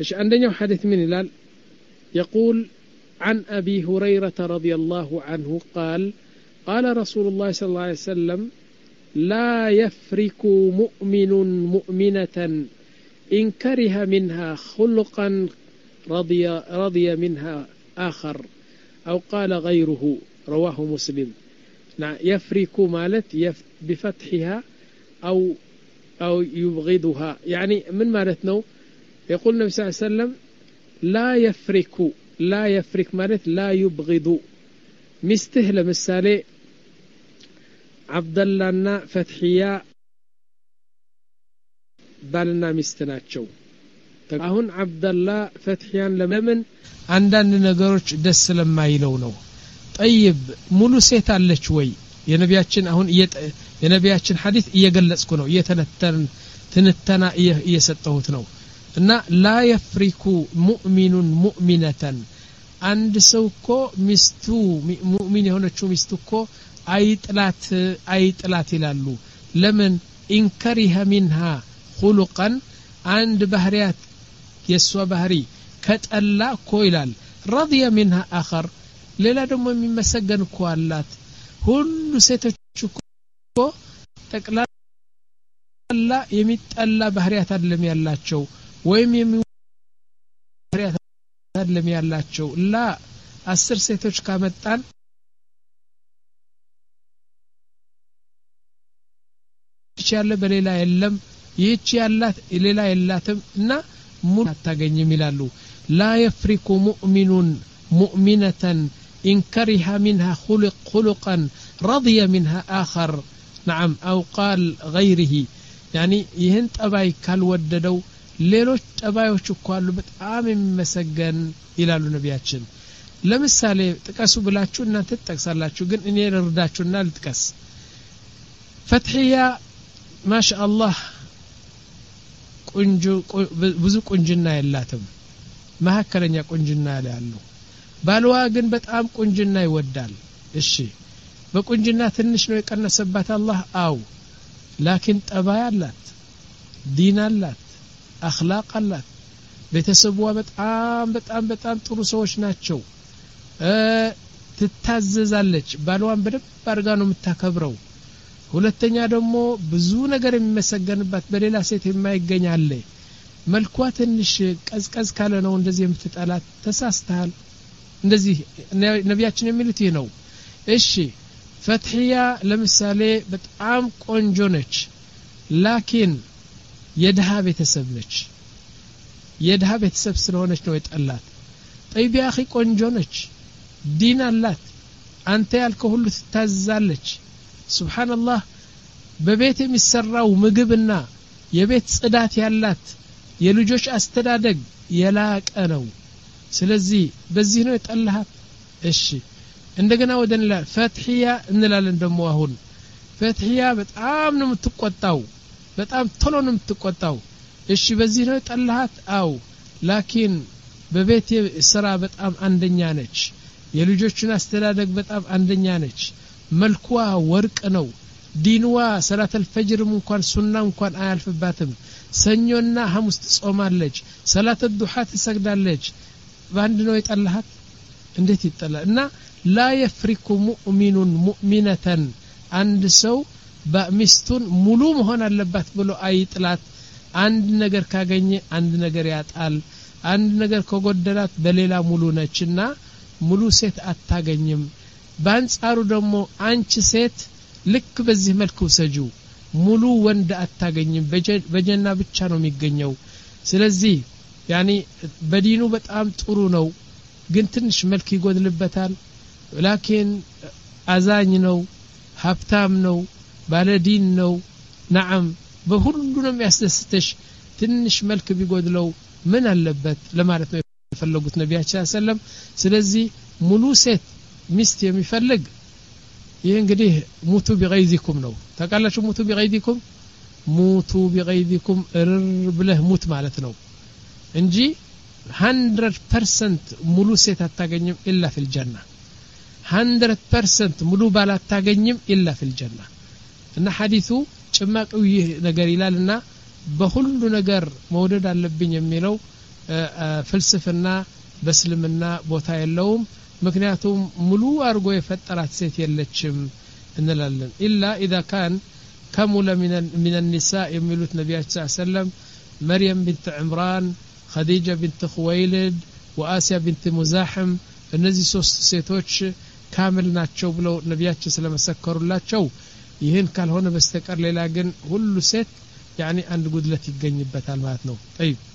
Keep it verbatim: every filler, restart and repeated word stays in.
ايش عندنا حديث من هلال يقول عن أبي هريرة رضي الله عنه قال قال رسول الله صلى الله عليه وسلم لا يفرك مؤمن مؤمنة إن كره منها خلقا رضي, رضي منها آخر أو قال غيره رواه مسلم. يفرك مالت يف بفتحها أو أو يبغضها يعني من مالتنا يقول النبي صلى الله عليه وسلم لا يفرك لا يفرك مالت لا يبغض مستهل مثالي عبد الله نا فتحيا بالنا مستناچو አሁን አብደላ ፈትሂያን ለምን አንዳንድ ነገሮች ደስ ስለማይለው ነው طيب ሙሉ ሴት አለች ወይ የነቢያችን አሁን የነቢያችን ሐዲስ እየገለጽኩ ነው እየተነተን ትንተና እየሰጠሁት ነው እና لا يفرك مؤمن مؤمنة አንድ ሰው እኮ ሚስቱ ሙእሚን የሆነችው ሚስቱ እኮ አይጥላት አይጥላት ይላሉ ለምን ኢንከሪሃ منها خلقا عند ባህሪያት የሷ ባህሪ ከጠላ እኮ ይላል رضي منها آخر ሌላ ደግሞ የሚመሰገን እኮ አላት ሁሉ ሴቶች እኮ ጠቅላላ የሚጠላ ባህሪያት አይደለም ያላቸው ወይም የሚባህሪያት አይደለም ያላቸው ላ አስር ሴቶች ካመጣን ይቻለ በሌላ የለም ይህች ያላት ሌላ የላትም እና ሙሉ አታገኝም ይላሉ لا يفرق مؤمن مؤمنة إن كره منها خلق خلقا رضي منها آخر نعم أو قال غيره يعني يهن طباي ካልወደደው ሌሎች ጠባዮች እኮ አሉ በጣም የሚመሰገን ይላሉ ነቢያችን ለምሳሌ ጥቀሱ ብላችሁ እናንተ ተጠቅሳላችሁ ግን እኔ ልርዳችሁና ልጥቀስ ፈትሂያ ማሻአላህ ቁንጆ ብዙ ቁንጅና የላትም መሐከለኛ ቁንጅና ያለው ባልዋ ግን በጣም ቁንጅና ይወዳል እሺ በቁንጅና ትንሽ ነው የቀነሰባት አላህ አው ላኪን ጠባይ አላት ዲን አላት አኽላቅ አላት ቤተሰቧ በጣም በጣም በጣም ጥሩ ሰዎች ናቸው ትታዘዛለች ባልዋን በደብ አርጋ ነው የምታከብረው ሁለተኛ ደግሞ ብዙ ነገር የሚመሰገንባት በሌላ ሴት የማይገኝ አለ መልኳ ትንሽ ቀዝቀዝ ካለ ነው እንደዚህ የምትጠላት ተሳስተሃል እንደዚህ ነቢያችን የሚሉት ይሄ ነው እሺ ፈትሂያ ለምሳሌ በጣም ቆንጆ ነች ላኪን የድሃ ቤተሰብ ነች የድሃ ቤተሰብ ስለሆነች ነው የጠላት طيب يا اخي ቆንጆ ነች ዲን አላት አንተ ያልከው ሁሉ ትታዛለች ሱብሃንአላህ በቤት የሚሰራው ምግብና የቤት ጽዳት ያላት የልጆች አስተዳደግ የላቀ ነው ስለዚህ በዚህ ነው የጠላሃት እሺ እንደገና ወደንላ ፈትሂያ እንላለን ደሞ አሁን ፈትሂያ በጣም ነው የምትቆጣው በጣም ቶሎ ነው የምትቆጣው እሺ በዚህ ነው የጠላሃት አው ላኪን በቤት ስራ በጣም አንደኛ ነች የልጆችን አስተዳደግ በጣም አንደኛ ነች መልኳ ወርቅ ነው ዲንዋ ሰላተል ፈጅር እንኳን ሱና እንኳን አያልፍባትም ሰኞና ሐሙስ ጾማለች ሰላተ ዱሃ ትሰግዳለች ባንድ ነው የጠላሃት እንዴት ይጠላል እና لا يفرق مؤمن مؤمنة አንድ ሰው በሚስቱን ሙሉ መሆን አለባት ብሎ አይጥላት አንድ ነገር ካገኘ አንድ ነገር ያጣል አንድ ነገር ከጎደላት በሌላ ሙሉ ነችና ሙሉ ሴት አታገኝም ባንጻሩ ደግሞ አንቺ ሴት ልክ በዚህ መልኩ ሰጁ ሙሉ ወንድ አታገኝም በጀና ብቻ ነው የሚገኘው ስለዚህ ያኒ በዲኑ በጣም ጥሩ ነው ግን ትንሽ መልክ ይጎድልበታል ላኪን አዛኝ ነው ሀብታም ነው ባለዲን ነው نعم በሁሉንም ያስደስተሽ ትንሽ መልክ ቢጎድለው ምን አለበት ለማለት ነው የፈለጉት ነብያችን ሰለም ስለዚህ ሙሉ ሴት ሚስት የሚፈልግ ይሄ እንግዲህ ሙቱ ቢገይዚኩም ነው ተቃላችሁ ሙቱ ቢገይዚኩም ሙቱ ቢገይዚኩም እርር ብለህ ሙት ማለት ነው እንጂ one hundred percent ሙሉ ሴት አታገኝም ኢላ في الجنة one hundred percent ሙሉ ባል አታገኝም ኢላ في الجنة እና ሐዲሱ ጭማቂው ይህ ነገር ይላልና በሁሉ ነገር መውደድ አለብኝ የሚለው ፍልስፍና በእስልምና ቦታ የለውም ምክንያቱም ሙሉ አርጎ የፈጠራት ሴት የለችም እንላለን ኢላ اذا كان كمل من من النساء የሚሉት ነብያችን ሰለላሁ ዐለይሂ ወሰለም مريم بنت عمران خديجة بنت خويلد وآسيا بنت مزاحم እነዚህ ሶስት ሴቶች ካምል ናቸው ብለው ነብያችን ስለመሰከሩላቸው ይሄን ካልሆነ በስተቀር ሌላ ግን ሁሉ ሴት يعني አንድ ጉድለት ይገኝበታል ማለት ነው طيب